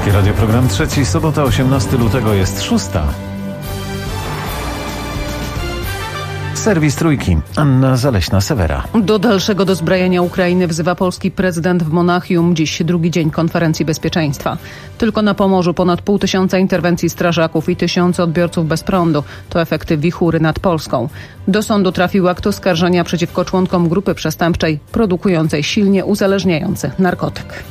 Polskie Radio, program trzeci, sobota 18 lutego jest 6. Serwis Trójki. Anna Zaleśna-Sewera. Do dalszego dozbrajania Ukrainy wzywa polski prezydent w Monachium. Dziś drugi dzień konferencji bezpieczeństwa. Tylko na Pomorzu ponad 500 interwencji strażaków i tysiące odbiorców bez prądu. To efekty wichury nad Polską. Do sądu trafił akt oskarżenia przeciwko członkom grupy przestępczej produkującej silnie uzależniający narkotyk.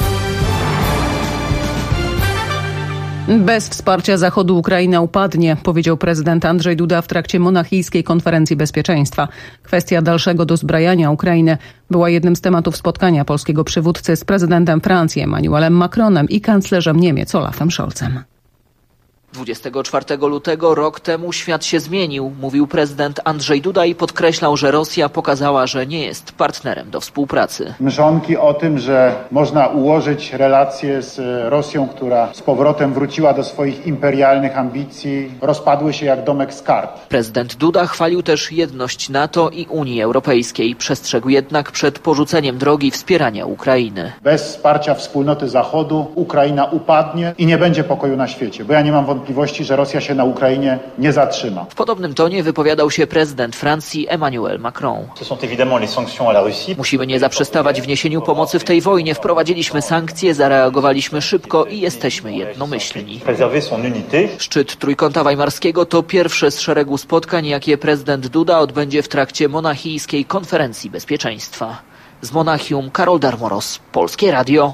Bez wsparcia Zachodu Ukraina upadnie, powiedział prezydent Andrzej Duda w trakcie monachijskiej konferencji bezpieczeństwa. Kwestia dalszego dozbrajania Ukrainy była jednym z tematów spotkania polskiego przywódcy z prezydentem Francji Emmanuelem Macronem i kanclerzem Niemiec Olafem Scholzem. 24 lutego rok temu świat się zmienił, mówił prezydent Andrzej Duda i podkreślał, że Rosja pokazała, że nie jest partnerem do współpracy. Mrzonki o tym, że można ułożyć relacje z Rosją, która z powrotem wróciła do swoich imperialnych ambicji, rozpadły się jak domek z kart. Prezydent Duda chwalił też jedność NATO i Unii Europejskiej. Przestrzegł jednak przed porzuceniem drogi wspierania Ukrainy. Bez wsparcia wspólnoty Zachodu Ukraina upadnie i nie będzie pokoju na świecie, bo ja nie mam wątpliwości, że Rosja się na Ukrainie nie zatrzyma. W podobnym tonie wypowiadał się prezydent Francji Emmanuel Macron. Musimy nie zaprzestawać w niesieniu pomocy w tej wojnie. Wprowadziliśmy sankcje, zareagowaliśmy szybko i jesteśmy jednomyślni. Szczyt Trójkąta Weimarskiego to pierwsze z szeregu spotkań, jakie prezydent Duda odbędzie w trakcie monachijskiej konferencji bezpieczeństwa. Z Monachium Karol Darmoros, Polskie Radio.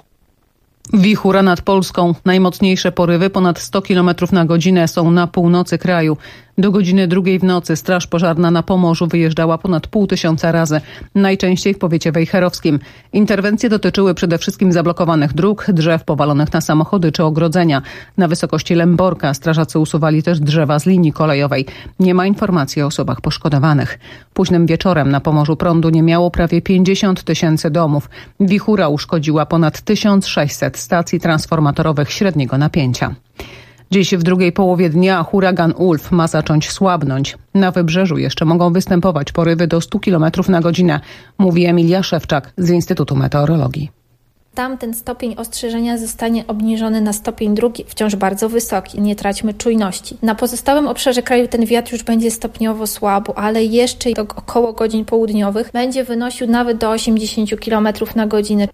Wichura nad Polską. Najmocniejsze porywy, ponad 100 km na godzinę, są na północy kraju. Do godziny 2 w nocy straż pożarna na Pomorzu wyjeżdżała ponad 500 razy, najczęściej w powiecie wejherowskim. Interwencje dotyczyły przede wszystkim zablokowanych dróg, drzew powalonych na samochody czy ogrodzenia. Na wysokości Lęborka strażacy usuwali też drzewa z linii kolejowej. Nie ma informacji o osobach poszkodowanych. Późnym wieczorem na Pomorzu prądu nie miało prawie 50 000 domów. Wichura uszkodziła ponad 1600 stacji transformatorowych średniego napięcia. Dziś w drugiej połowie dnia huragan Ulf ma zacząć słabnąć. Na wybrzeżu jeszcze mogą występować porywy do 100 km na godzinę, mówi Emilia Szewczak z Instytutu Meteorologii. Tam ten stopień ostrzeżenia zostanie obniżony na stopień drugi, wciąż bardzo wysoki. Nie traćmy czujności. Na pozostałym obszarze kraju ten wiatr już będzie stopniowo słabł, ale jeszcze około godzin południowych będzie wynosił nawet do 80 km na godzinę.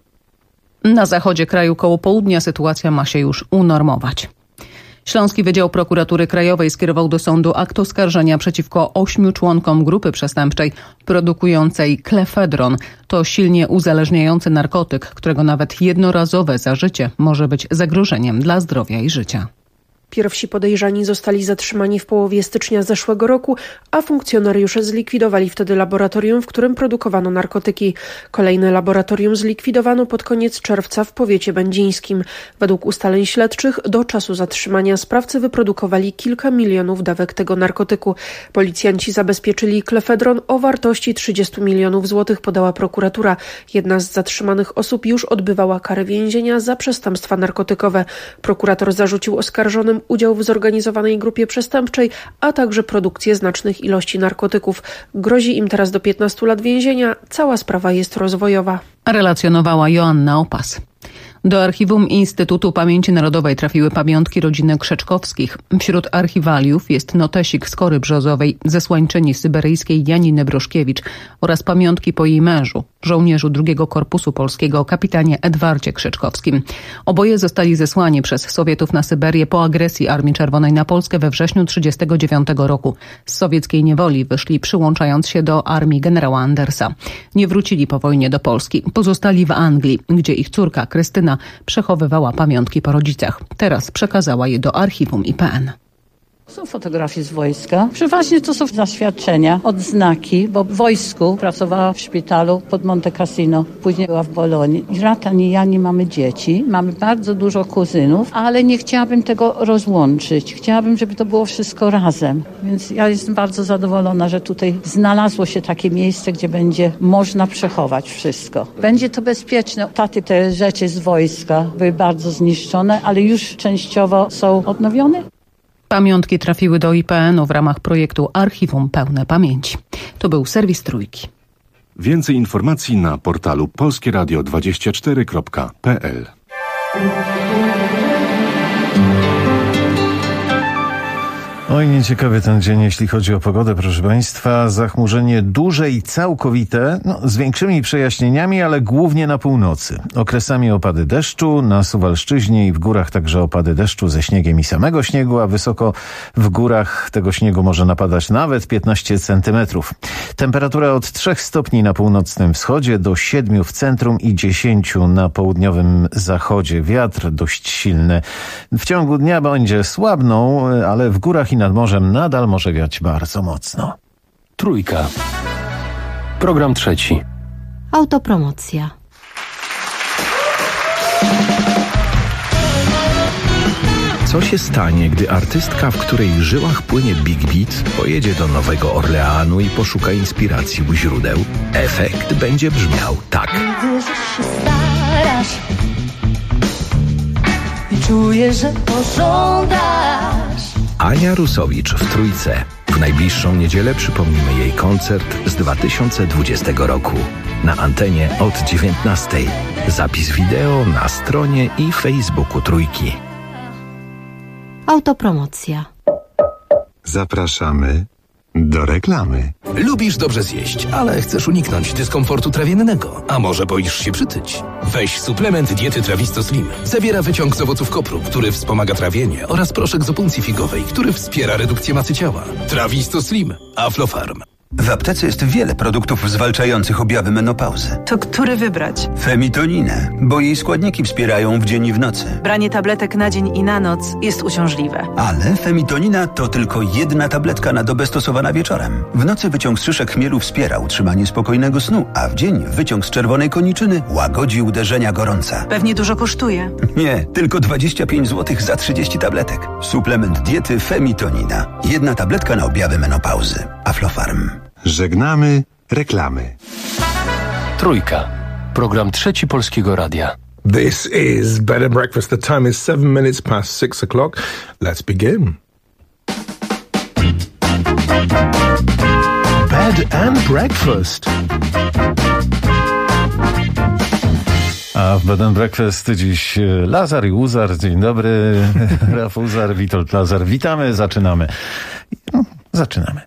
Na zachodzie kraju koło południa sytuacja ma się już unormować. Śląski Wydział Prokuratury Krajowej skierował do sądu akt oskarżenia przeciwko 8 członkom grupy przestępczej produkującej klefedron. To silnie uzależniający narkotyk, którego nawet jednorazowe zażycie może być zagrożeniem dla zdrowia i życia. Pierwsi podejrzani zostali zatrzymani w połowie stycznia zeszłego roku, a funkcjonariusze zlikwidowali wtedy laboratorium, w którym produkowano narkotyki. Kolejne laboratorium zlikwidowano pod koniec czerwca w powiecie będzińskim. Według ustaleń śledczych do czasu zatrzymania sprawcy wyprodukowali kilka milionów dawek tego narkotyku. Policjanci zabezpieczyli klefedron o wartości 30 milionów złotych, podała prokuratura. Jedna z zatrzymanych osób już odbywała karę więzienia za przestępstwa narkotykowe. Prokurator zarzucił oskarżonym udział w zorganizowanej grupie przestępczej, a także produkcję znacznych ilości narkotyków. Grozi im teraz do 15 lat więzienia. Cała sprawa jest rozwojowa. Relacjonowała Joanna Opas. Do archiwum Instytutu Pamięci Narodowej trafiły pamiątki rodziny Krzeczkowskich. Wśród archiwaliów jest notesik z Kory Brzozowej, zesłańczyni syberyjskiej Janiny Broszkiewicz oraz pamiątki po jej mężu, żołnierzu II Korpusu Polskiego, kapitanie Edwardzie Krzeczkowskim. Oboje zostali zesłani przez Sowietów na Syberię po agresji Armii Czerwonej na Polskę we wrześniu 1939 roku. Z sowieckiej niewoli wyszli, przyłączając się do armii generała Andersa. Nie wrócili po wojnie do Polski. Pozostali w Anglii, gdzie ich córka Krystyna przechowywała pamiątki po rodzicach. Teraz przekazała je do archiwum IPN. Są fotografie z wojska. Przeważnie to są zaświadczenia, odznaki, bo w wojsku pracowała w szpitalu pod Monte Cassino, później była w Bolonii. Ratan i ja nie mamy dzieci, mamy bardzo dużo kuzynów, ale nie chciałabym tego rozłączyć. Chciałabym, żeby to było wszystko razem. Więc ja jestem bardzo zadowolona, że tutaj znalazło się takie miejsce, gdzie będzie można przechować wszystko. Będzie to bezpieczne. Te rzeczy z wojska były bardzo zniszczone, ale już częściowo są odnowione. Pamiątki trafiły do IPN-u w ramach projektu Archiwum Pełne Pamięci. To był serwis Trójki. Więcej informacji na portalu polskieradio24.pl. Oj, nieciekawy ten dzień, jeśli chodzi o pogodę, proszę Państwa. Zachmurzenie duże i całkowite, z większymi przejaśnieniami, ale głównie na północy. Okresami opady deszczu, na Suwalszczyźnie i w górach także opady deszczu ze śniegiem i samego śniegu, a wysoko w górach tego śniegu może napadać nawet 15 centymetrów. Temperatura od 3 stopni na północnym wschodzie do 7 w centrum i 10 na południowym zachodzie. Wiatr dość silny. W ciągu dnia będzie słabną, ale w górach i nad morzem nadal może wiać bardzo mocno. Trójka. Program trzeci. Autopromocja. Co się stanie, gdy artystka, w której żyłach płynie Big Beat, pojedzie do Nowego Orleanu i poszuka inspiracji u źródeł? Efekt będzie brzmiał tak. Widzę, że się starasz i czuję, że pożądasz. Ania Rusowicz w Trójce. W najbliższą niedzielę przypomnimy jej koncert z 2020 roku. Na antenie od 19. Zapis wideo na stronie i Facebooku Trójki. Autopromocja. Zapraszamy do reklamy. Lubisz dobrze zjeść, ale chcesz uniknąć dyskomfortu trawiennego. A może boisz się przytyć? Weź suplement diety Trawisto Slim. Zawiera wyciąg z owoców kopru, który wspomaga trawienie, oraz proszek z opuncji figowej, który wspiera redukcję masy ciała. Trawisto Slim. Aflofarm. W aptece jest wiele produktów zwalczających objawy menopauzy. To który wybrać? Femitoninę, bo jej składniki wspierają w dzień i w nocy. Branie tabletek na dzień i na noc jest uciążliwe. Ale femitonina to tylko jedna tabletka na dobę stosowana wieczorem. W nocy wyciąg z szyszek chmielu wspiera utrzymanie spokojnego snu, a w dzień wyciąg z czerwonej koniczyny łagodzi uderzenia gorąca. Pewnie dużo kosztuje. Nie, tylko 25 zł za 30 tabletek. Suplement diety Femitonina. Jedna tabletka na objawy menopauzy. Aflofarm. Żegnamy reklamy. Trójka. Program trzeci Polskiego Radia. This is Bed and Breakfast. The time is 7 minutes past 6 o'clock. Let's begin. Bed and Breakfast. A w Bed and Breakfast dziś Lazar i Łuzar. Dzień dobry. Raf Łuzar, Witold Lazar. Witamy, zaczynamy. Zaczynamy.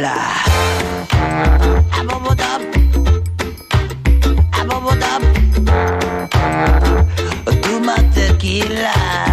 Tequila. I bubbled up. To my tequila.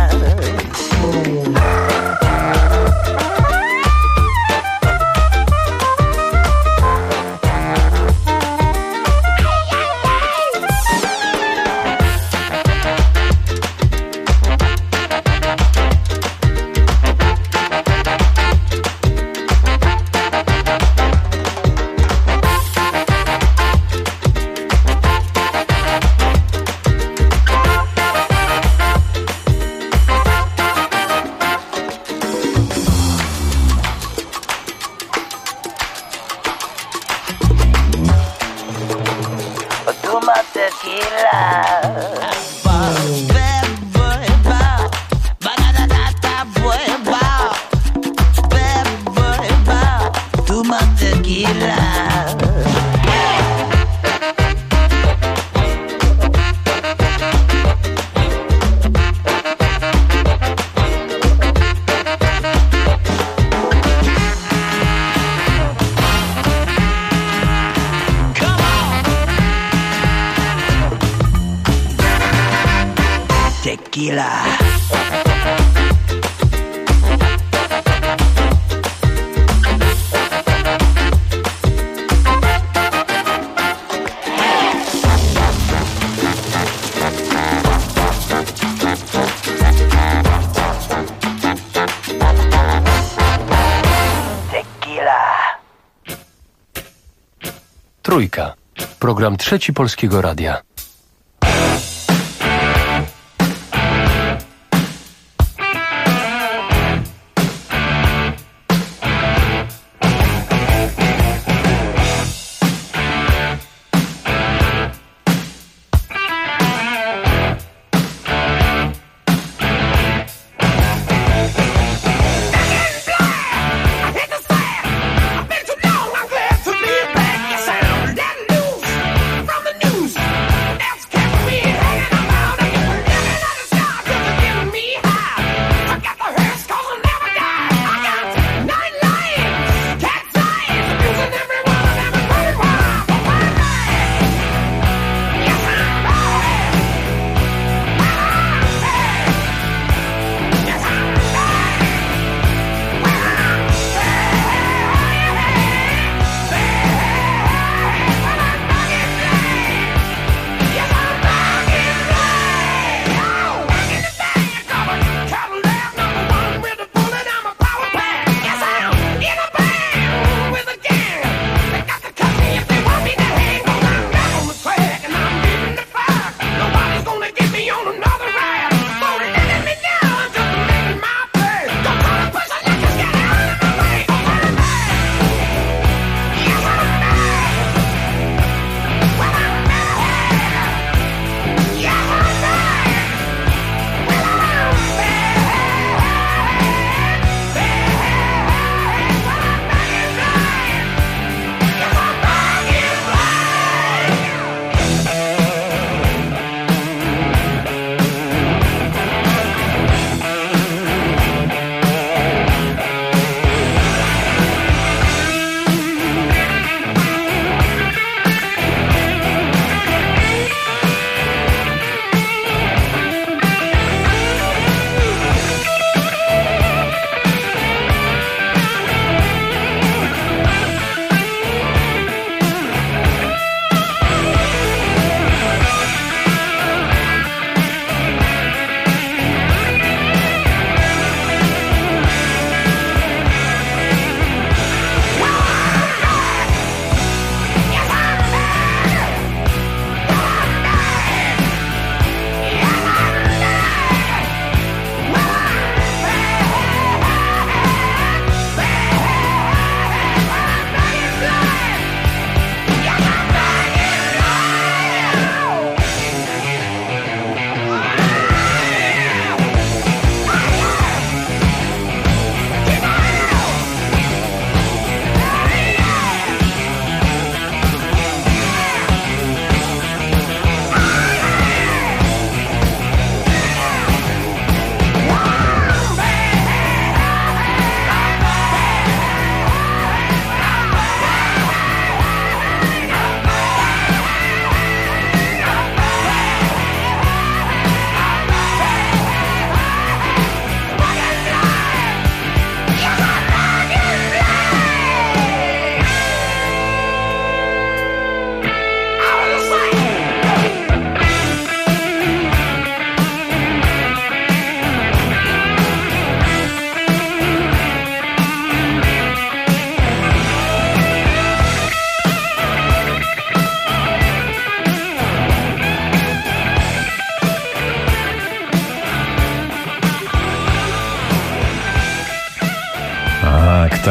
Tequila. Trójka. Program Trzeci Polskiego Radia.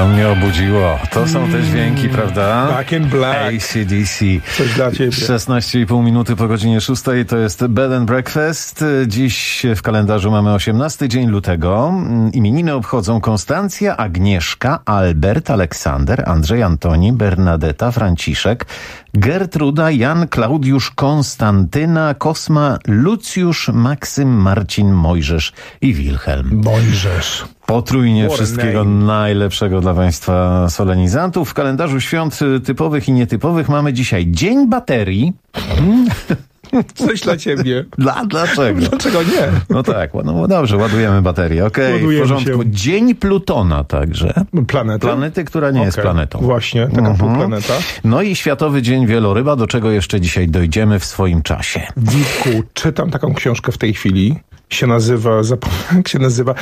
To mnie obudziło. To są te dźwięki, prawda? Back in Black. AC/DC. Coś dla ciebie. 16,5 minuty po godzinie 6. To jest Bed and Breakfast. Dziś w kalendarzu mamy 18 dzień lutego. Imieniny obchodzą Konstancja, Agnieszka, Albert, Aleksander, Andrzej, Antoni, Bernadeta, Franciszek, Gertruda, Jan, Klaudiusz, Konstantyna, Kosma, Lucjusz, Maksym, Marcin, Mojżesz i Wilhelm. Mojżesz. Potrójnie wszystkiego najlepszego dla Państwa solenizantów. W kalendarzu świąt typowych i nietypowych mamy dzisiaj Dzień Baterii. Coś dla ciebie. Dlaczego? Dlaczego nie? No tak, no dobrze, ładujemy baterię. Okej, w porządku. Się. Dzień Plutona także. Planety, która nie jest planetą. Właśnie, taka półplaneta. No i Światowy Dzień Wieloryba, do czego jeszcze dzisiaj dojdziemy w swoim czasie. Witku, czytam taką książkę w tej chwili. Się nazywa, zapomniałem jak się nazywa.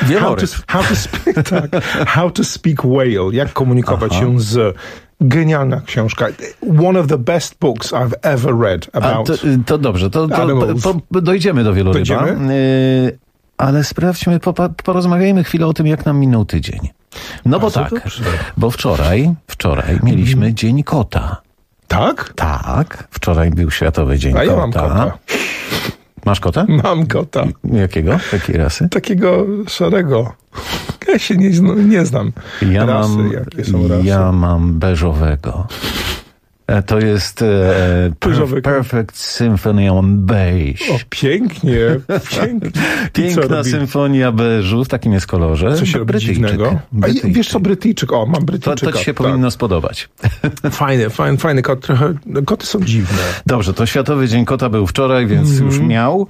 How to Speak Whale. Jak komunikować się z... Genialna książka. One of the best books I've ever read about... To dobrze, to dojdziemy do wieloryba. Ale sprawdźmy, porozmawiajmy chwilę o tym, jak nam minął tydzień. No bo tak, bo wczoraj mieliśmy Dzień Kota. Tak? Tak, wczoraj był Światowy Dzień Kota. Ja mam kota. Masz kota? Mam kota. Jakiego? Jakiej rasy? Takiego szarego. Ja się nie znam rasy, jakie są rasy. Ja mam beżowego. To jest Perfect Symphony on Beige. O, pięknie. Piękna symfonia beżu w takim jest kolorze. Co się robi dziwnego? Wiesz co, Brytyjczyk? O, mam Brytyjczyka. To ci się powinno spodobać. Fajny kot. Trochę, koty są dziwne. Dobrze, to Światowy Dzień Kota był wczoraj, więc już miał.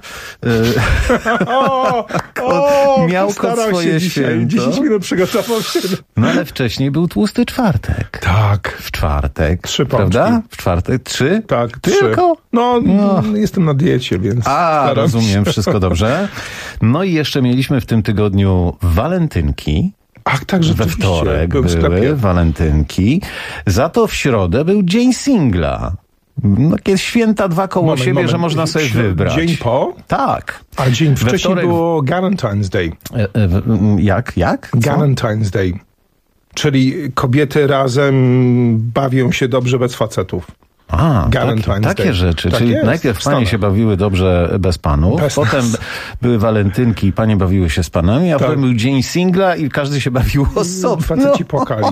Miał kot swoje święto. 10 minut przygotował się. No ale wcześniej był Tłusty Czwartek. Tak. W czwartek. 3 prawda? W czwartek 3? Tak, 3. Tylko? No, jestem na diecie, więc rozumiem, wszystko dobrze. No i jeszcze mieliśmy w tym tygodniu walentynki. Ach, tak, że we wtorek były walentynki. Za to w środę był Dzień Singla. Takie święta dwa koło siebie, że można sobie wybrać. Dzień po? Tak. A dzień wcześniej było Galentine's Day. Jak? Galentine's Day. Czyli kobiety razem bawią się dobrze bez facetów. Takie rzeczy. Tak, czyli najpierw panie się bawiły dobrze bez panów, potem były walentynki i panie bawiły się z panami, a potem był Dzień Singla i każdy się bawił osobno. Faceci płakali.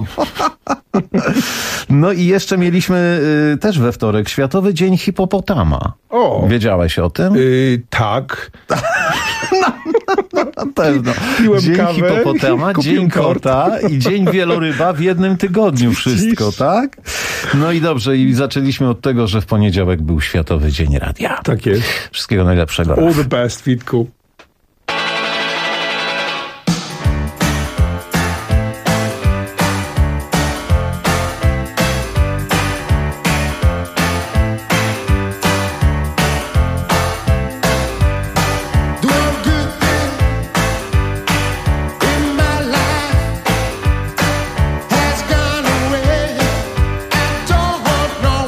No i jeszcze mieliśmy też we wtorek Światowy Dzień Hipopotama. O! Wiedziałeś o tym? Tak. Na pewno. Dzień Hipopotama, Dzień Kota i Dzień Wieloryba w jednym tygodniu wszystko, tak? No i dobrze, i zaczęliśmy od tego, że w poniedziałek był Światowy Dzień Radia. Tak jest. Wszystkiego najlepszego. All the best, Witku.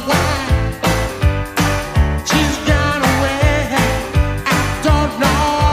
She's gone away. I don't know.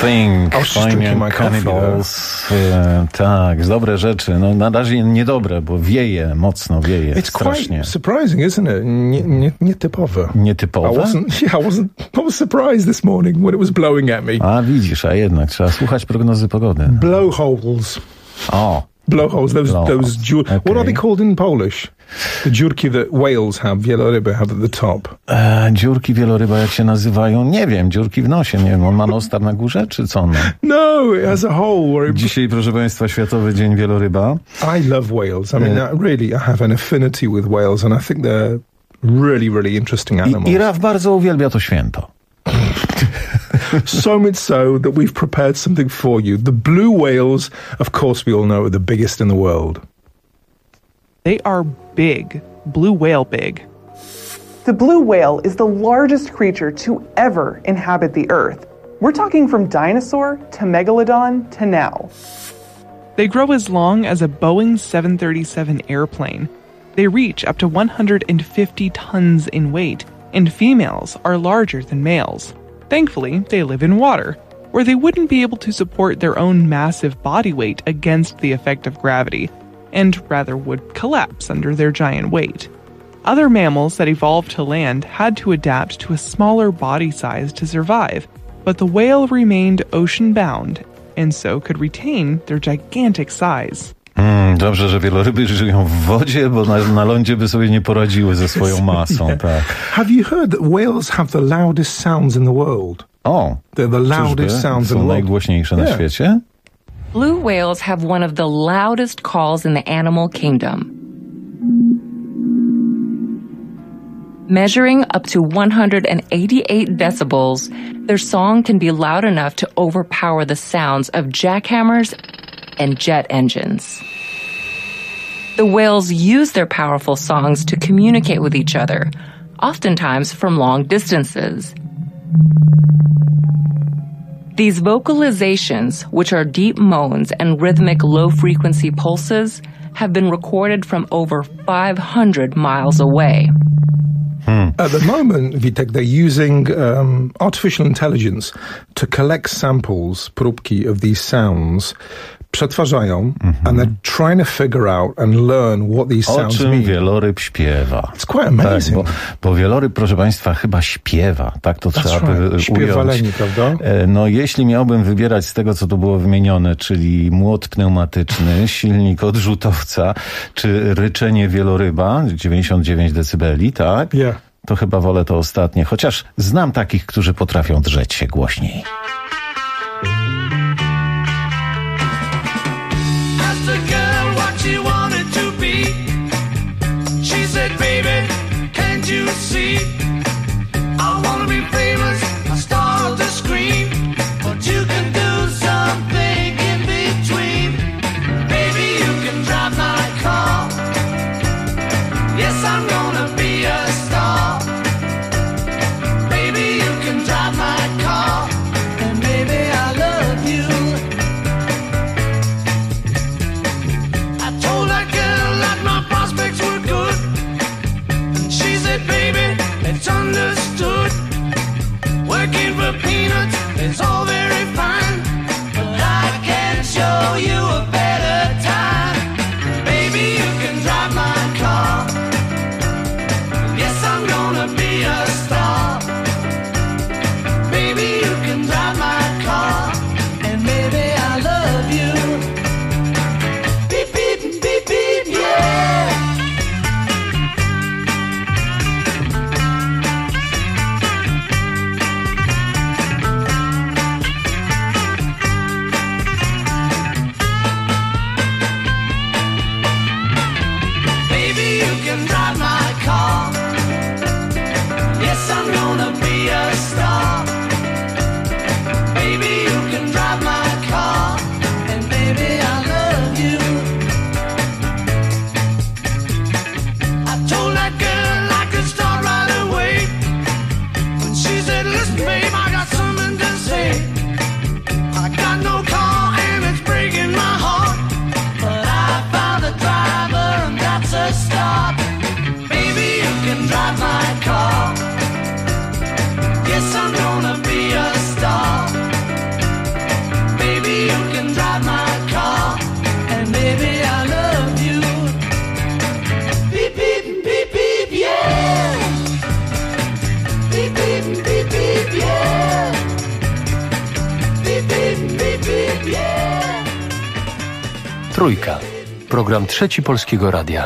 Thing, I was just drinking my Cannibals. Tak, dobre rzeczy. No na razie niedobre, bo wieje, mocno wieje. It's strasznie. quite surprising, isn't it? Nietypowe. Nietypowe? I was surprised this morning when it was blowing at me. A widzisz, a jednak trzeba słuchać prognozy pogody. Blowholes. O. Blowholes, those okay. What are they called in Polish? The dziurki that whales have, wieloryby have at the top. Dziurki wieloryba, jak się nazywają? Nie wiem, dziurki w nosie, nie wiem, on ma nos tam na górze, czy co? No, as a whole. Dzisiaj, proszę Państwa, Światowy Dzień Wieloryba. I love whales. I mean, really, I have an affinity with whales and I think they're really, really interesting animals. I Raf bardzo uwielbia to święto. So much so that we've prepared something for you. The blue whales, of course we all know, are the biggest in the world. They are big. Blue whale big. The blue whale is the largest creature to ever inhabit the Earth. We're talking from dinosaur to megalodon to now. They grow as long as a Boeing 737 airplane. They reach up to 150 tons in weight, and females are larger than males. Thankfully, they live in water, where they wouldn't be able to support their own massive body weight against the effect of gravity, and rather would collapse under their giant weight. Other mammals that evolved to land had to adapt to a smaller body size to survive, but the whale remained ocean-bound, and so could retain their gigantic size. Dobrze, że wieloryby żyją w wodzie, bo na lądzie by sobie nie poradziły ze swoją masą. Tak. Have you heard that whales have the loudest sounds in the world? O, they're the loudest sounds in the world. Są najgłośniejsze na świecie? Blue whales have one of the loudest calls in the animal kingdom. Measuring up to 188 decibels, their song can be loud enough to overpower the sounds of jackhammers and jet engines. The whales use their powerful songs to communicate with each other, oftentimes from long distances. These vocalizations, which are deep moans and rhythmic low-frequency pulses, have been recorded from over 500 miles away. At the moment, Vitek, they're using artificial intelligence to collect samples, próbki of these sounds, przetwarzają, and they're trying to figure out and learn what these sounds mean. O czym wieloryb śpiewa. It's quite amazing. Tak, bo wieloryb, proszę Państwa, chyba śpiewa. Tak to trzeba by ująć. Śpiewaleni, prawda? No, jeśli miałbym wybierać z tego, co tu było wymienione, czyli młot pneumatyczny, silnik odrzutowca, czy ryczenie wieloryba, 99 decybeli, tak? Yeah. To chyba wolę to ostatnie, chociaż znam takich, którzy potrafią drzeć się głośniej. Trójka. Program Trzeci Polskiego Radia.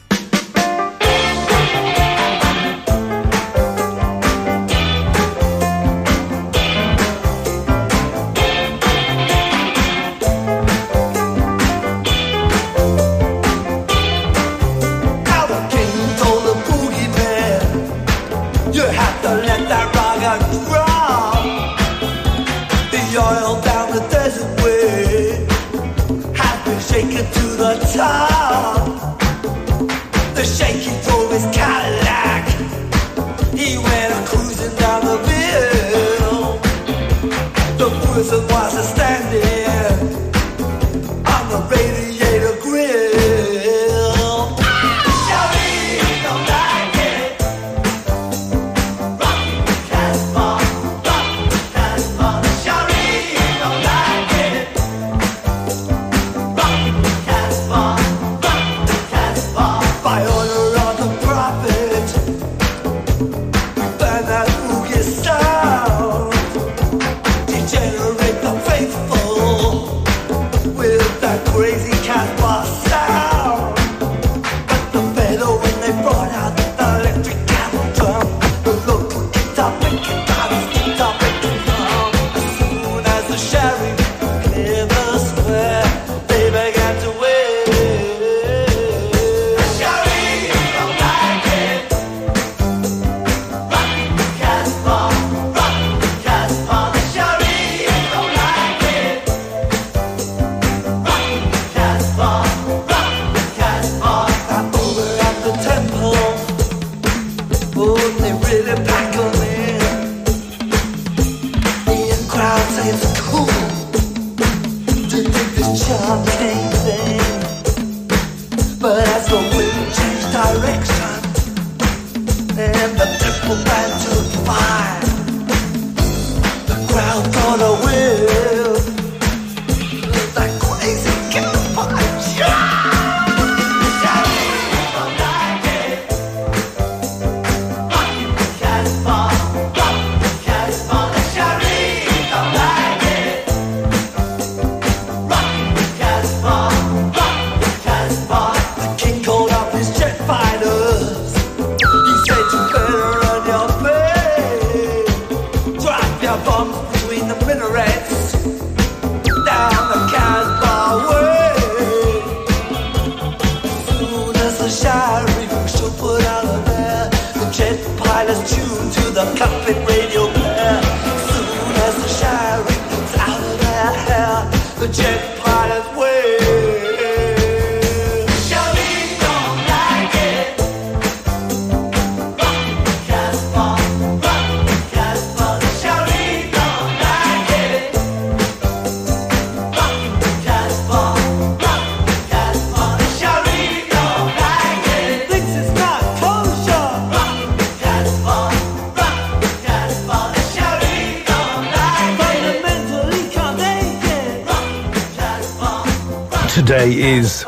Today is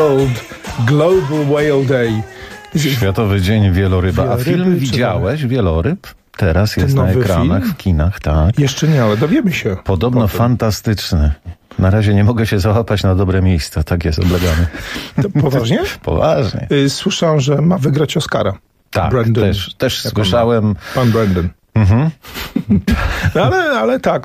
Global Whale Day. Światowy Dzień Wieloryba. A film widziałeś? Wieloryb? Teraz jest na ekranach, w kinach, tak. Jeszcze nie, ale dowiemy się. Podobno fantastyczny. Na razie nie mogę się załapać na dobre miejsca. Tak jest, oblegany. Poważnie? Poważnie. Słyszałem, że ma wygrać Oscara. Tak, Brandon. też słyszałem. Pan Brandon. Mhm. ale tak.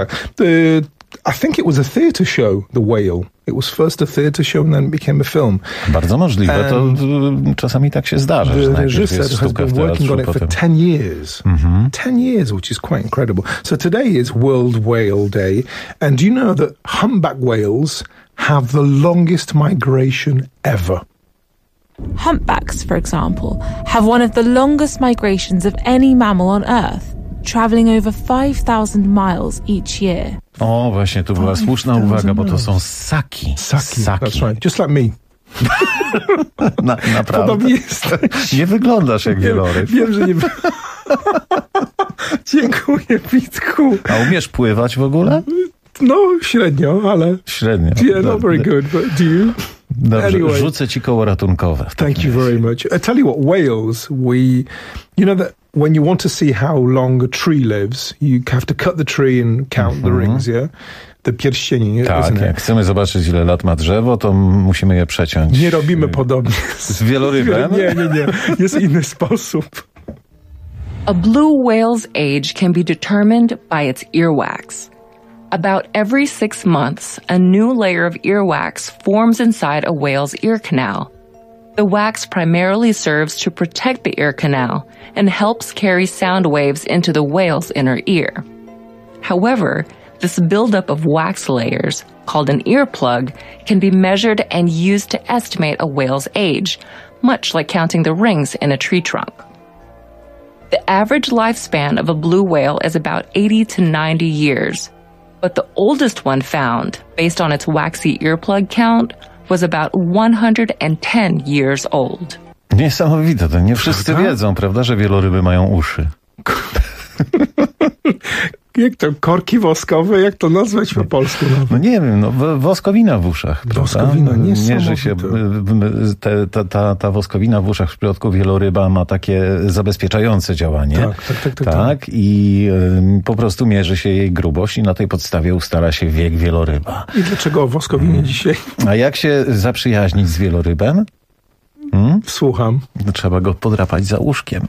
I think it was a theatre show, The Whale. It was first a theatre show and then it became a film. Bardzo możliwe. To czasami tak się zdarza. The reżyser has been working on it for 10 years. 10 years, which is quite incredible. So today is World Whale Day. And do you know that humpback whales have the longest migration ever? Humpbacks, for example, have one of the longest migrations of any mammal on Earth, traveling over 5,000 miles each year. O, właśnie, tu była słuszna uwaga, bo to są ssaki. Ssaki. That's right. Just like me. Naprawdę. Podobnie jest. Nie wyglądasz jak wieloryb. Wiem, że nie... Dziękuję, Witku. A umiesz pływać w ogóle? No, średnio, ale... Średnio. Yeah, not very good, but do you? Dobrze, anyway, rzucę ci koło ratunkowe. Thank you very much. I tell you what, whales, you know that when you want to see how long a tree lives, you have to cut the tree and count the rings, yeah? te pierścienie, nie? Tak, jak chcemy zobaczyć, ile lat ma drzewo, to musimy je przeciąć. Nie robimy podobnie. Z wielorybem? Nie. Jest inny sposób. A blue whale's age can be determined by its earwax. About every 6 months, a new layer of earwax forms inside a whale's ear canal. The wax primarily serves to protect the ear canal and helps carry sound waves into the whale's inner ear. However, this buildup of wax layers, called an earplug, can be measured and used to estimate a whale's age, much like counting the rings in a tree trunk. The average lifespan of a blue whale is about 80 to 90 years, but the oldest one found, based on its waxy earplug count, was about 110 years old. Niesamowite, to nie wszyscy wiedzą, prawda, że wieloryby mają uszy. Jak to? Korki woskowe? Jak to nazwać po polsku? No nie wiem, woskowina w uszach. Woskowina, mierzy się, ta woskowina w uszach w przypadku wieloryba ma takie zabezpieczające działanie. Tak. I po prostu mierzy się jej grubość i na tej podstawie ustala się wiek wieloryba. I dlaczego o woskowinie dzisiaj? A jak się zaprzyjaźnić z wielorybem? Słucham. Trzeba go podrapać za uszkiem.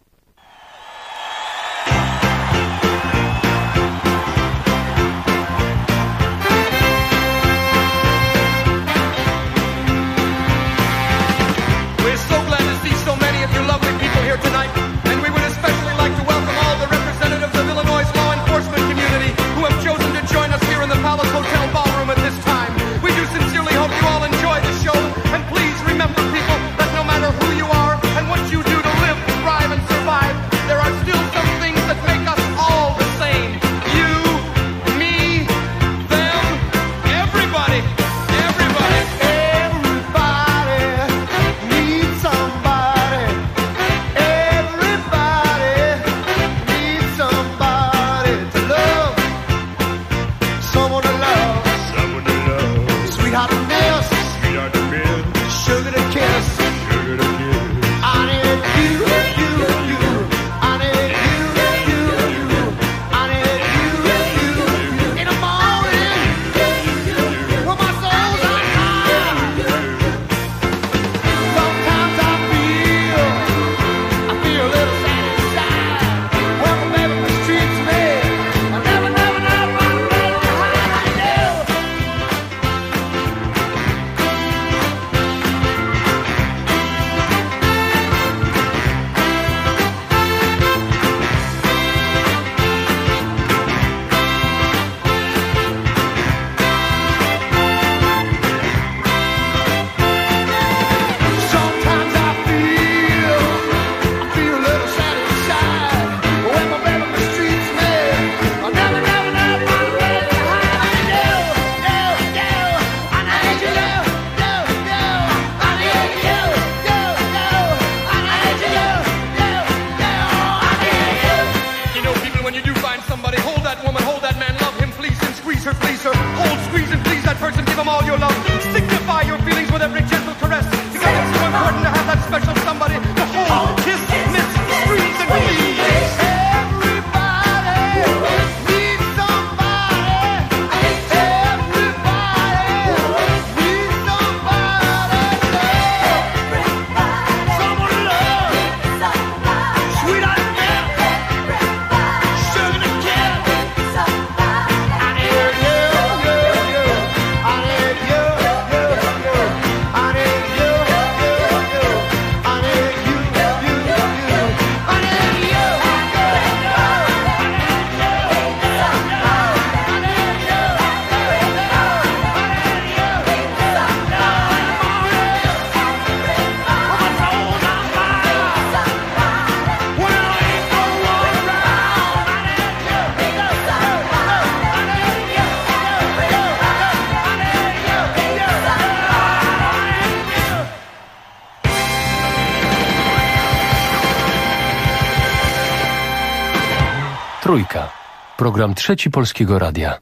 Trójka. Program Trzeci Polskiego Radia.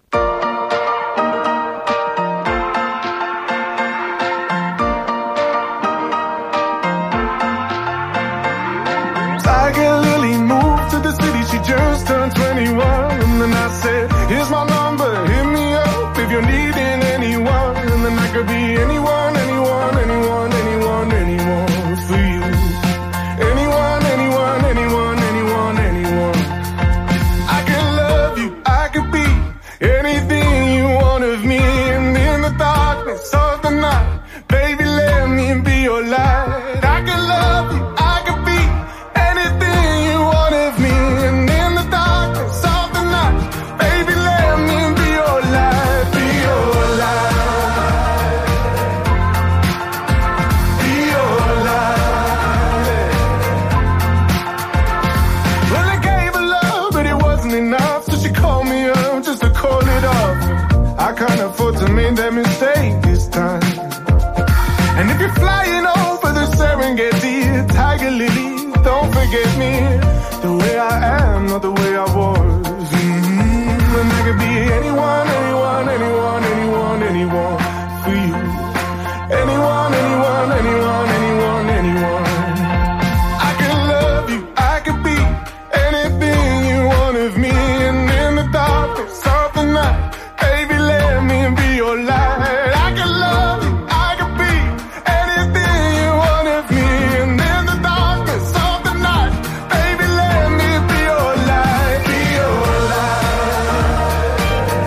Tiger Lily moved to the city, she just turned 21. And then I said, here's my number, hit me up. if you're needing anyone, then I could be anyone, anyone, anyone, anyone, anyone for you. Anyone, anyone, anyone, anyone, anyone. I can love you, I could be anything you want of me. And in the darkness of the night, baby, let me be your light. I can love you, I could be anything you want of me. And in the darkness of the night, baby, let me be your light, be your light, be your light. Well, I gave her love, but it wasn't enough, so she called me up just to call it off. I can't afford to make that mistake this time. And if you're flying over the Serengeti, Tiger Lily, don't forget me. The way I am, not the way I was. And I could be anyone, anyone, anyone, anyone, anyone for you. Anyone, anyone, anyone, anyone, anyone. I can love you, I could be anything you want of me. And in the darkness of the night, baby, let me be your light. I can love you, I could be anything you want of me. And in the darkness of the night, baby, let me be your light, be your light,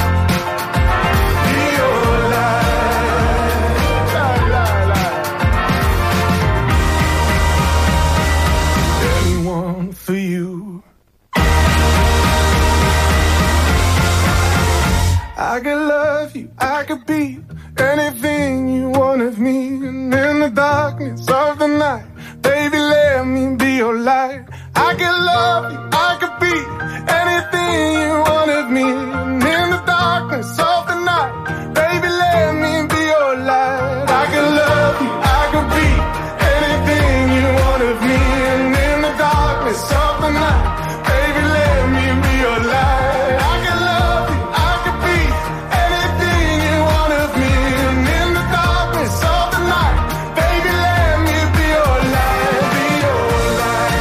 be your light, la, la, la. Anyone for you. I could love you, I could be anything you want of me. And in the darkness of the night, baby, let me be your light. I could love you, I could be anything you want of me. And in the darkness of the night, baby, let me be your light. I could love you, I could be anything you want of me. And in the darkness of the night, baby, let me be your light. I could love you, I could be anything you want of me. And in the darkness of the night, baby, let me be your light, be your light,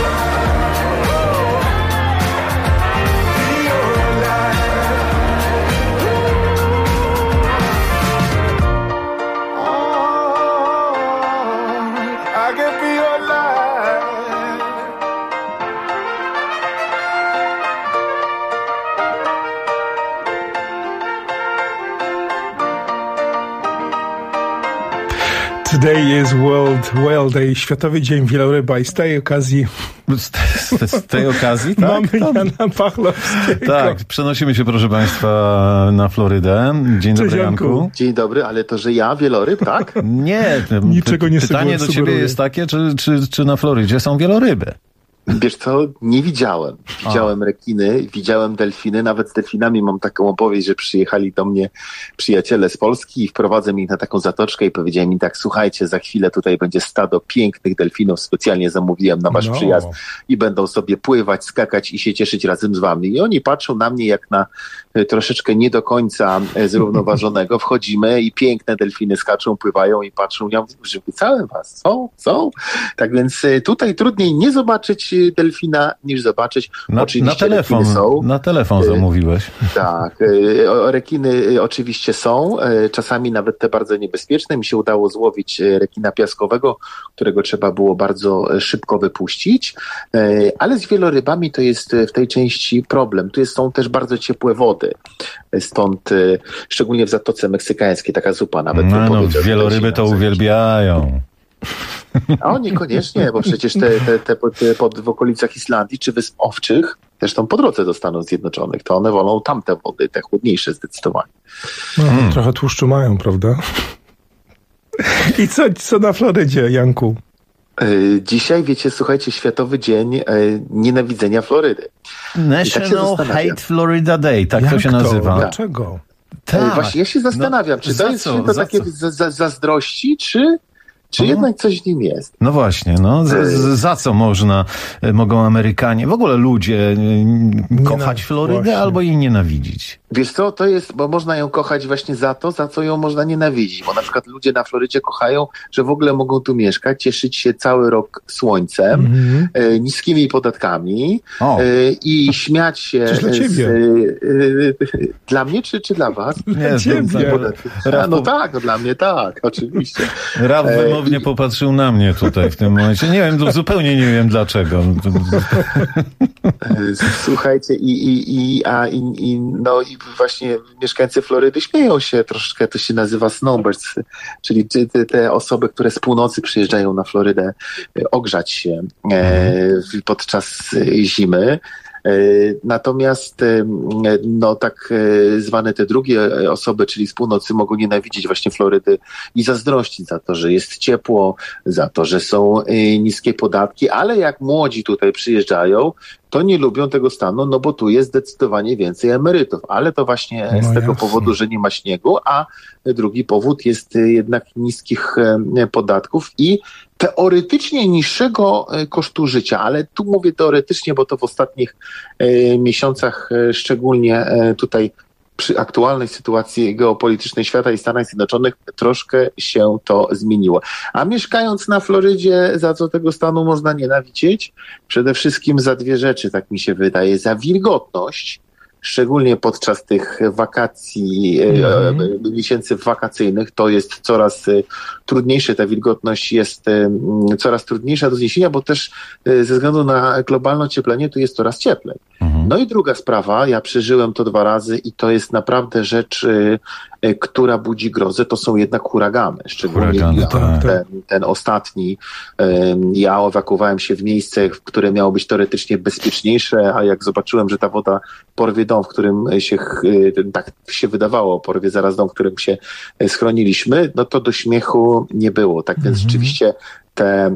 be your light. Oh, I could be your light. Today is World Whale Day, Światowy Dzień Wieloryba i z tej okazji... Z tej okazji, tak? Mamy Jana Pachlowskiego. Tak, przenosimy się, proszę państwa, na Florydę. Dzień dobry, Janku. Dzień dobry, ale to, że ja wieloryb, tak? Nie, niczego nie pytanie do ciebie jest takie, czy na Florydzie są wieloryby? Wiesz co, nie widziałem. Widziałem rekiny, widziałem delfiny, nawet z delfinami mam taką opowieść, że przyjechali do mnie przyjaciele z Polski i wprowadzę ich na taką zatoczkę i powiedziałem im tak, słuchajcie, za chwilę tutaj będzie stado pięknych delfinów, specjalnie zamówiłem na wasz przyjazd i będą sobie pływać, skakać i się cieszyć razem z wami. I oni patrzą na mnie jak na troszeczkę nie do końca zrównoważonego. Wchodzimy i piękne delfiny skaczą, pływają i patrzą. Ja mówię, że wycałem was. Są. Tak więc tutaj trudniej nie zobaczyć delfina niż zobaczyć. Oczywiście rekiny są. Na telefon zamówiłeś. Tak. Rekiny oczywiście są. Czasami nawet te bardzo niebezpieczne. Mi się udało złowić rekina piaskowego, którego trzeba było bardzo szybko wypuścić. Ale z wielorybami to jest w tej części problem. Tu są też bardzo ciepłe wody. Stąd szczególnie w Zatoce Meksykańskiej taka zupa nawet. Wieloryby to uwielbiają. A niekoniecznie, bo przecież te w okolicach Islandii czy Wysp Owczych, zresztą po drodze do Stanów Zjednoczonych, to one wolą tamte wody, te chłodniejsze zdecydowanie. Trochę tłuszczu mają, prawda? I co na Florydzie, Janku? Dzisiaj, wiecie, słuchajcie, Światowy Dzień Nienawidzenia Florydy. National Hate Florida Day, tak to się nazywa. Dlaczego? Tak. Właśnie ja się zastanawiam, czy to jest święto takie zazdrości, czy jednak coś w nim jest? No właśnie, za co mogą Amerykanie, w ogóle ludzie kochać Florydę albo jej nienawidzić? Wiesz co, to jest, bo można ją kochać właśnie za to, za co ją można nienawidzić, bo na przykład ludzie na Florydzie kochają, że w ogóle mogą tu mieszkać, cieszyć się cały rok słońcem, niskimi podatkami i śmiać się dla ciebie. Dla mnie czy dla was? Nie, ciebie. No tak, dla mnie tak, oczywiście. Raf wymownie popatrzył na mnie tutaj w tym momencie. Nie wiem, zupełnie nie wiem dlaczego. Słuchajcie, i właśnie mieszkańcy Florydy śmieją się troszeczkę, to się nazywa snowbirds, czyli te osoby, które z północy przyjeżdżają na Florydę ogrzać się podczas zimy. Natomiast tak zwane te drugie osoby, czyli z północy, mogą nienawidzić właśnie Florydy i zazdrościć za to, że jest ciepło, za to, że są niskie podatki, ale jak młodzi tutaj przyjeżdżają, to nie lubią tego stanu, no bo tu jest zdecydowanie więcej emerytów, ale to właśnie z tego powodu, że nie ma śniegu, a drugi powód jest jednak niskich podatków i teoretycznie niższego kosztu życia, ale tu mówię teoretycznie, bo to w ostatnich miesiącach, szczególnie tutaj przy aktualnej sytuacji geopolitycznej świata i Stanach Zjednoczonych, troszkę się to zmieniło. A mieszkając na Florydzie, za co tego stanu można nienawidzieć? Przede wszystkim za dwie rzeczy, tak mi się wydaje. Za wilgotność, szczególnie podczas tych wakacji, miesięcy wakacyjnych, to jest coraz trudniejsze, ta wilgotność jest coraz trudniejsza do zniesienia, bo też ze względu na globalne ocieplenie tu jest coraz cieplej. No i druga sprawa, ja przeżyłem to 2 razy i to jest naprawdę rzecz, która budzi grozę, to są jednak huragany. Szczególnie ten ostatni. Ja ewakuowałem się w miejsce, które miało być teoretycznie bezpieczniejsze, a jak zobaczyłem, że ta woda porwie dom, w którym tak się wydawało, porwie zaraz dom, w którym się schroniliśmy, no to do śmiechu nie było. Tak więc rzeczywiście te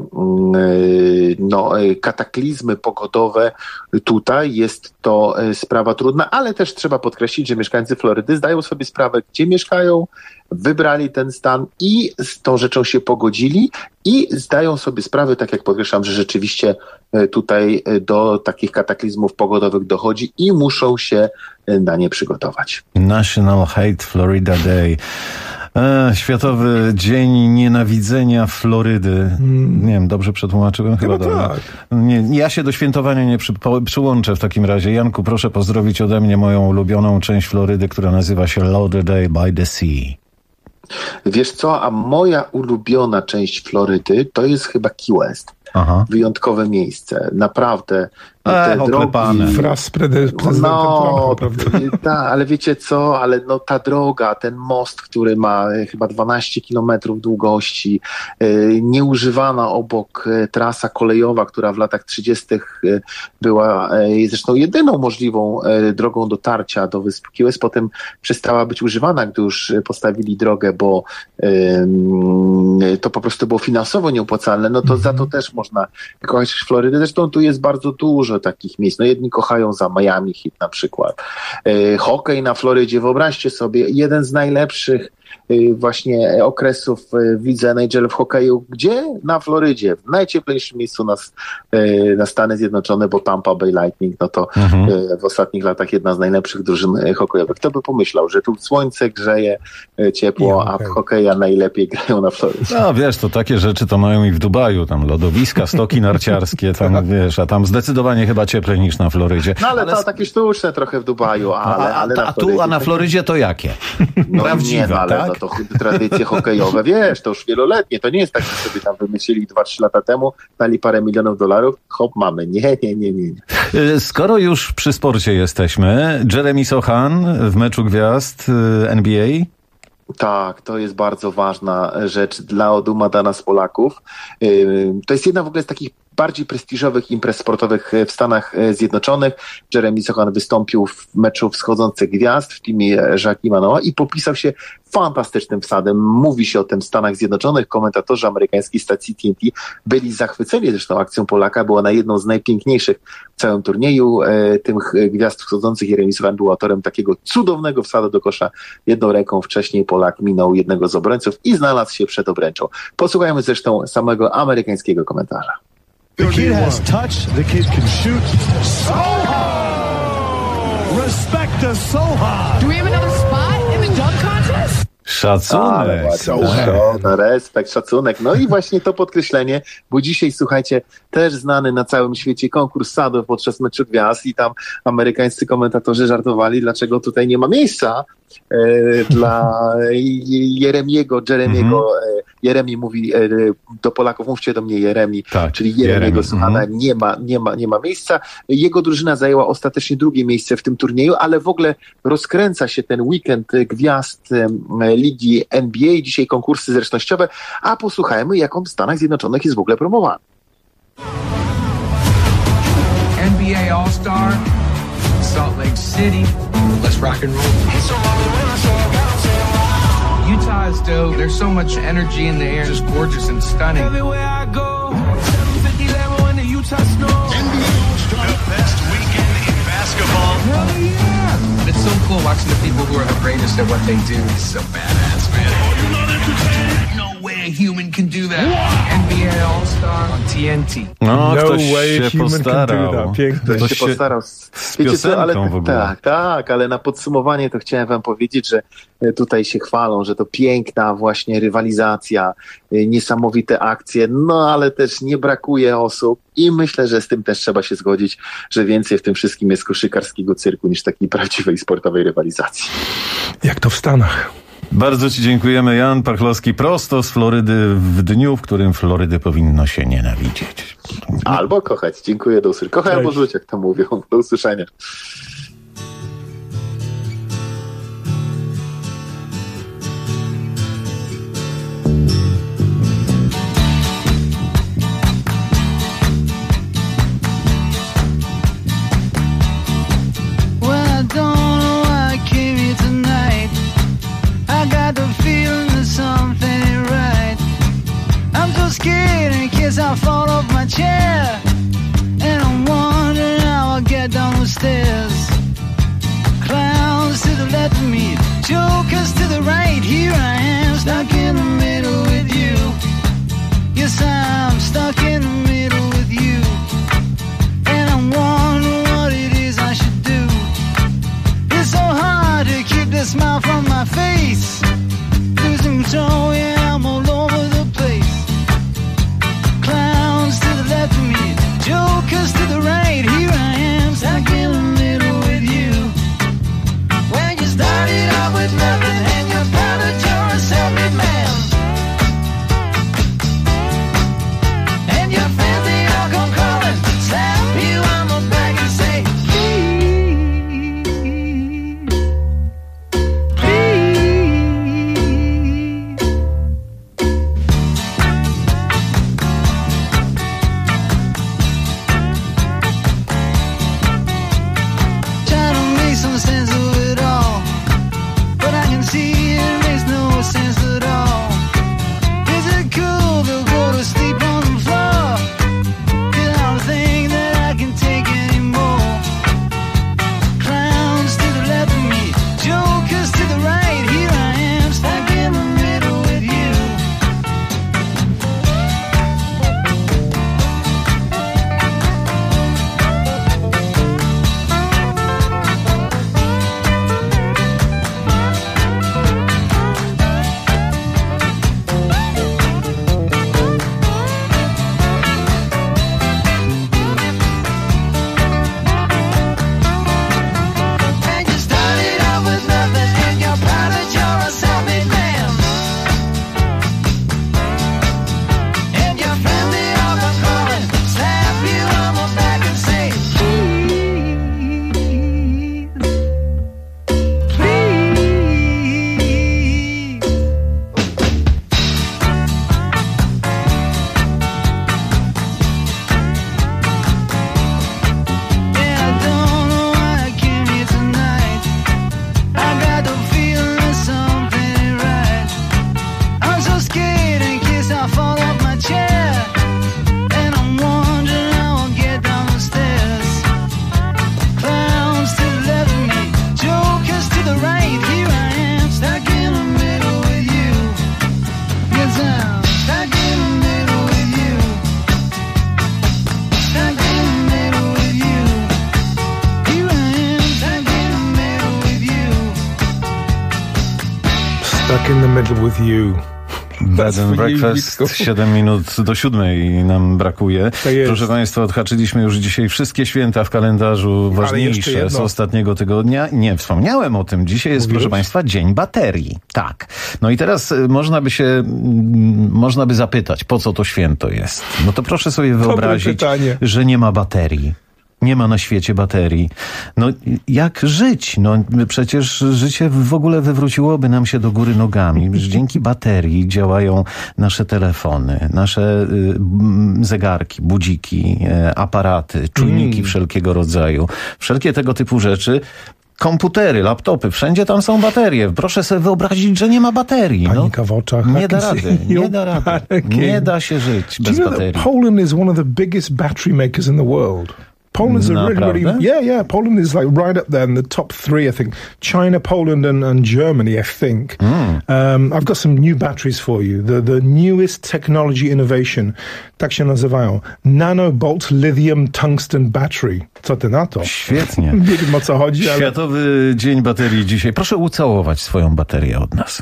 kataklizmy pogodowe tutaj jest to sprawa trudna, ale też trzeba podkreślić, że mieszkańcy Florydy zdają sobie sprawę, gdzie mieszkają, wybrali ten stan i z tą rzeczą się pogodzili i zdają sobie sprawę, tak jak podkreślam, że rzeczywiście tutaj do takich kataklizmów pogodowych dochodzi i muszą się na nie przygotować. National Hate Florida Day. Światowy Dzień Nienawidzenia Florydy. Nie wiem, dobrze przetłumaczyłem? Chyba tak. Nie, ja się do świętowania nie przyłączę w takim razie. Janku, proszę pozdrowić ode mnie moją ulubioną część Florydy, która nazywa się Lauderdale by the Sea. Wiesz co, a moja ulubiona część Florydy to jest chyba Key West. Wyjątkowe miejsce. Naprawdę. Te drogi... Wraz z prezydentem Trumpa, ale wiecie co, ale ta droga, ten most, który ma chyba 12 kilometrów długości, nieużywana obok trasa kolejowa, która w latach 30. była zresztą jedyną możliwą drogą dotarcia do wysp Key West, potem przestała być używana, gdy już postawili drogę, bo to po prostu było finansowo nieopłacalne, no to za to też można kochać Florydę. Zresztą tu jest bardzo dużo takich miejsc. No jedni kochają za Miami Heat na przykład. Hokej na Florydzie, wyobraźcie sobie, jeden z najlepszych właśnie okresów w lidze NHL w hokeju. Gdzie? Na Florydzie. W najcieplejszym miejscu na Stany Zjednoczone, bo Tampa Bay Lightning, no to w ostatnich latach jedna z najlepszych drużyn hokejowych. Kto by pomyślał, że tu słońce grzeje, ciepło, a w hokeja najlepiej grają na Florydzie. No wiesz, to takie rzeczy to mają i w Dubaju, tam lodowiska, stoki narciarskie, tam wiesz, a tam zdecydowanie chyba cieplej niż na Florydzie. No ale to takie sztuczne trochę w Dubaju, a na Florydzie to jakie? Prawdziwe, tak? To tradycje hokejowe, wiesz, to już wieloletnie, to nie jest tak, że sobie tam wymyślili 2-3 lata temu, dali parę milionów dolarów, hop, mamy. Nie. Skoro już przy sporcie jesteśmy, Jeremy Sochan w meczu gwiazd NBA. Tak, to jest bardzo ważna rzecz dla oduma dla nas Polaków. To jest jedna w ogóle z takich bardziej prestiżowych imprez sportowych w Stanach Zjednoczonych. Jeremy Sochan wystąpił w meczu wschodzących gwiazd w teamie Jacques'a Manoa i popisał się fantastycznym wsadem. Mówi się o tym w Stanach Zjednoczonych. Komentatorzy amerykańskiej stacji TNT byli zachwyceni zresztą akcją Polaka. Była na jedną z najpiękniejszych w całym turnieju. Tych gwiazd wschodzących Jeremy Sochan był autorem takiego cudownego wsadu do kosza. Jedną ręką wcześniej Polak minął jednego z obrońców i znalazł się przed obręczą. Posłuchajmy zresztą samego amerykańskiego komentarza. The kid has touch, the kid can shoot. Soho! Respect Dr. Soha. Do we have another spot in the dunk contest? Szacunek. Respekt, szacunek. No i właśnie to podkreślenie, bo dzisiaj, słuchajcie, też znany na całym świecie konkurs sadów podczas meczu gwiazd i tam amerykańscy komentatorzy żartowali, dlaczego tutaj nie ma miejsca dla Jeremiego. Jeremi mówi do Polaków, mówcie do mnie Jeremi, tak, czyli Jeremiego Sohana. Nie ma miejsca. Jego drużyna zajęła ostatecznie drugie miejsce w tym turnieju, ale w ogóle rozkręca się ten weekend gwiazd ligi NBA, dzisiaj konkursy zręcznościowe, a posłuchajmy, jak on w Stanach Zjednoczonych jest w ogóle promowany. NBA All-Star, Salt Lake City, let's rock and roll. Utah is dope. There's so much energy in the air, just gorgeous and stunning. Everywhere I go, 750 level in the Utah snow. NBA All-Star, the best weekend in basketball. Hell yeah! It's so cool watching the people who are the greatest at what they do. It's so badass, man. Oh, you're not entertained? No way a human can do that. NBA All-Star on TNT. No, ktoś się postarał. Ktoś się postarał. Z piosenką w ogóle. Tak, ale na podsumowanie to chciałem wam powiedzieć, że tutaj się chwalą, że to piękna właśnie rywalizacja, niesamowite akcje, no ale też nie brakuje osób i myślę, że z tym też trzeba się zgodzić, że więcej w tym wszystkim jest koszykarskiego cyrku niż takiej prawdziwej sportowej rywalizacji. Jak to w Stanach. Bardzo ci dziękujemy, Jan Pachlowski, prosto z Florydy w dniu, w którym Florydy powinno się nienawidzieć. Albo kochać. Dziękuję, do usłyszenia. Kochaj albo rzuć, jak to mówią. Do usłyszenia. I fall off my chair, and I'm wondering how I'll get down the stairs. Clowns to the left of me, jokers to the right. Here I am, stuck in the middle with you. Yes, I'm stuck in the middle with you, and I'm wondering what it is I should do. It's so hard to keep the smile from my face. Losing control, yeah, I'm all over the place. Clowns to the left of me, jokers to the right. Here I am, stuck in the middle with you. When you started out with nothing and you're proud stuck in the middle with you. Bed and breakfast, 7 minut do 7 nam brakuje. Proszę Państwa, odhaczyliśmy już dzisiaj wszystkie święta w kalendarzu ważniejsze z ostatniego tygodnia. Nie, wspomniałem o tym. Dzisiaj jest, proszę Państwa, Dzień Baterii. Tak. No i teraz można by zapytać, po co to święto jest? No to proszę sobie wyobrazić, że nie ma baterii. Nie ma na świecie baterii. No jak żyć? No przecież życie w ogóle wywróciłoby nam się do góry nogami. Dzięki baterii działają nasze telefony, nasze zegarki, budziki, aparaty, czujniki wszelkiego rodzaju. Wszelkie tego typu rzeczy. Komputery, laptopy, wszędzie tam są baterie. Proszę sobie wyobrazić, że nie ma baterii. Panika w oczach. Nie da rady. Nie da się żyć bez baterii. Poland is one of the biggest battery makers in the world. Poland's a really, Poland is like right up there in the top 3, I think. China, Poland and Germany, I think. I've got some new batteries for you. The newest technology innovation, tak się nazywają. Nanobolt Lithium Tungsten Battery. Co ty na to? Świetnie. Nie wiem, o co chodzi, ale... Światowy Dzień Baterii dzisiaj. Proszę ucałować swoją baterię od nas.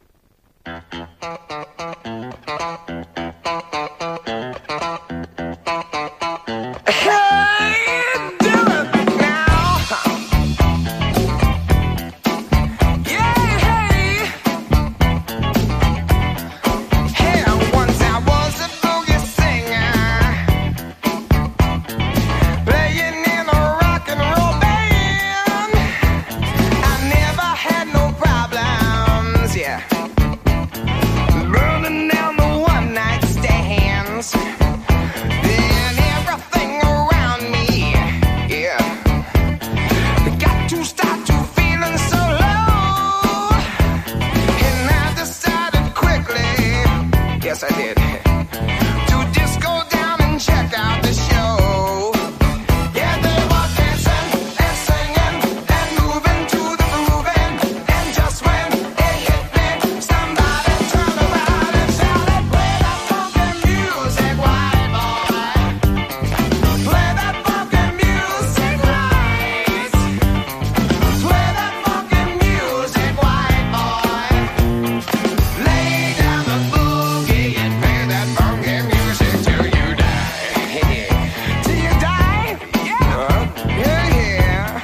Yes, I did. To just go down and check out the show. Yeah, they were dancing and singing and moving to the grooving. And just when it hit me, somebody turned around and shouted, "Play that funky music, white boy. Play that funky music, right. Play that funky music, white boy. Lay down the boogie and play that funky music till you die." Till you die? Yeah. Yeah.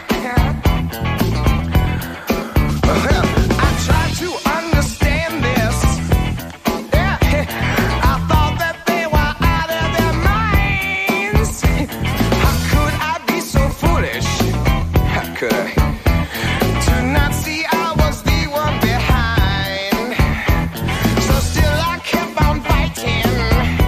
I tried to understand this. Yeah. I thought that they were out of their minds. How could I be so foolish? How could I? To not see I was the one behind. So still I kept on fighting.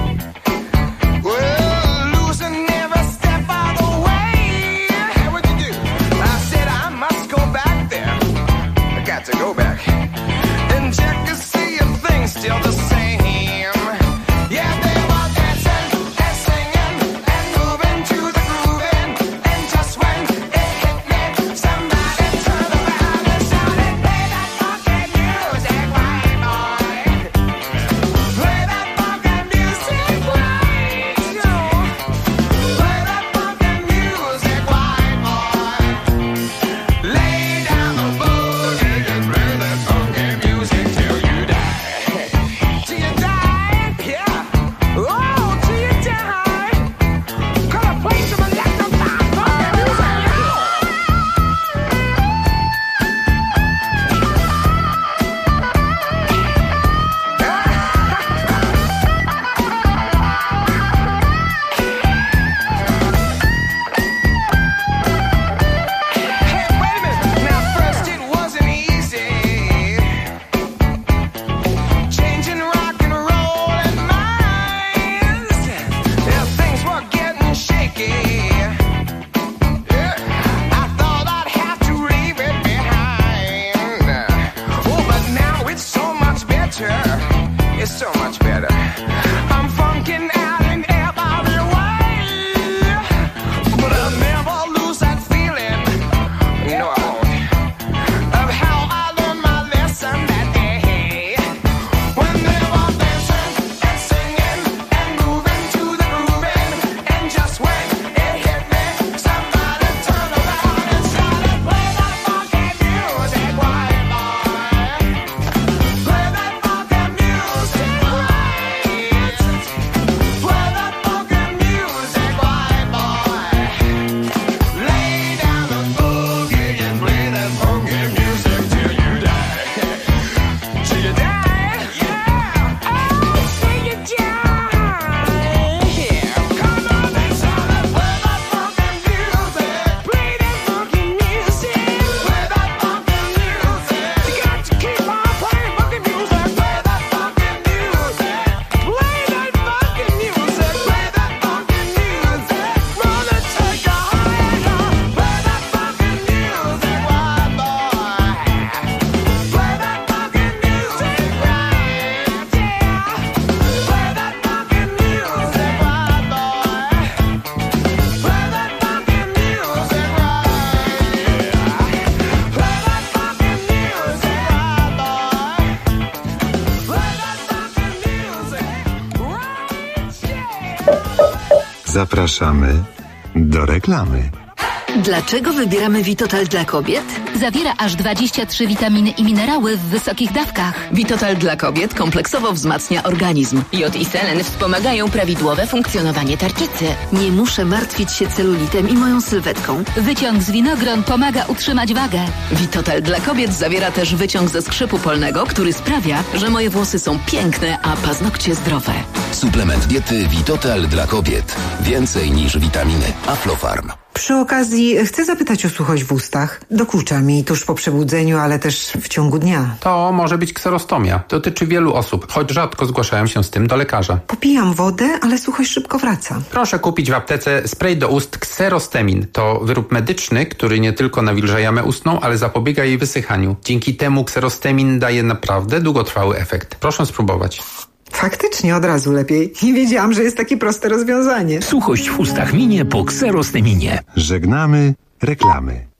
Well, losing every step of the way. What'd you do? I said I must go back there. I got to go back and check to see if things still the same. Yeah, they were dancing and singing and moving to the grooving. And just when it hit me, somebody turned around and shouted, "Play that funky music, white boy. Play that funky music, right. Play that funky music, white boy. Lay down the boogie and play that funky music till you die." Till you die? Yeah. Oh, till you die. Gonna play some electrified funky music now. Hey, wait a minute. Now, first it wasn't easy. Changing rock and roll and minds. Yeah, things were getting shaky. Yeah, I thought I'd have to leave it behind. Oh, but now it's so much better. It's so much better. I'm funking out in every way. But I'll never lose that feeling. No, I won't. Of how I learned my lesson that day. When they were dancing and singing and moving to the grooving. And just when it hit me, somebody turned around and shouted, "Play that funky music, white boy. Play Zapraszamy do reklamy. Dlaczego wybieramy Vitotal dla kobiet? Zawiera aż 23 witaminy i minerały w wysokich dawkach. Vitotal dla kobiet kompleksowo wzmacnia organizm. Jod i selen wspomagają prawidłowe funkcjonowanie tarczycy. Nie muszę martwić się celulitem i moją sylwetką. Wyciąg z winogron pomaga utrzymać wagę. Vitotal dla kobiet zawiera też wyciąg ze skrzypu polnego, który sprawia, że moje włosy są piękne, a paznokcie zdrowe. Suplement diety Vitotal dla kobiet. Więcej niż witaminy. Aflofarm. Przy okazji chcę zapytać o suchość w ustach. Dokucza mi tuż po przebudzeniu, ale też w ciągu dnia. To może być kserostomia. Dotyczy wielu osób, choć rzadko zgłaszają się z tym do lekarza. Popijam wodę, ale suchość szybko wraca. Proszę kupić w aptece spray do ust Kserostemin. To wyrób medyczny, który nie tylko nawilża jamę ustną, ale zapobiega jej wysychaniu. Dzięki temu Kserostemin daje naprawdę długotrwały efekt. Proszę spróbować. Faktycznie od razu lepiej. Nie wiedziałam, że jest takie proste rozwiązanie. Suchość w ustach minie po Kserosteminie. Żegnamy reklamy.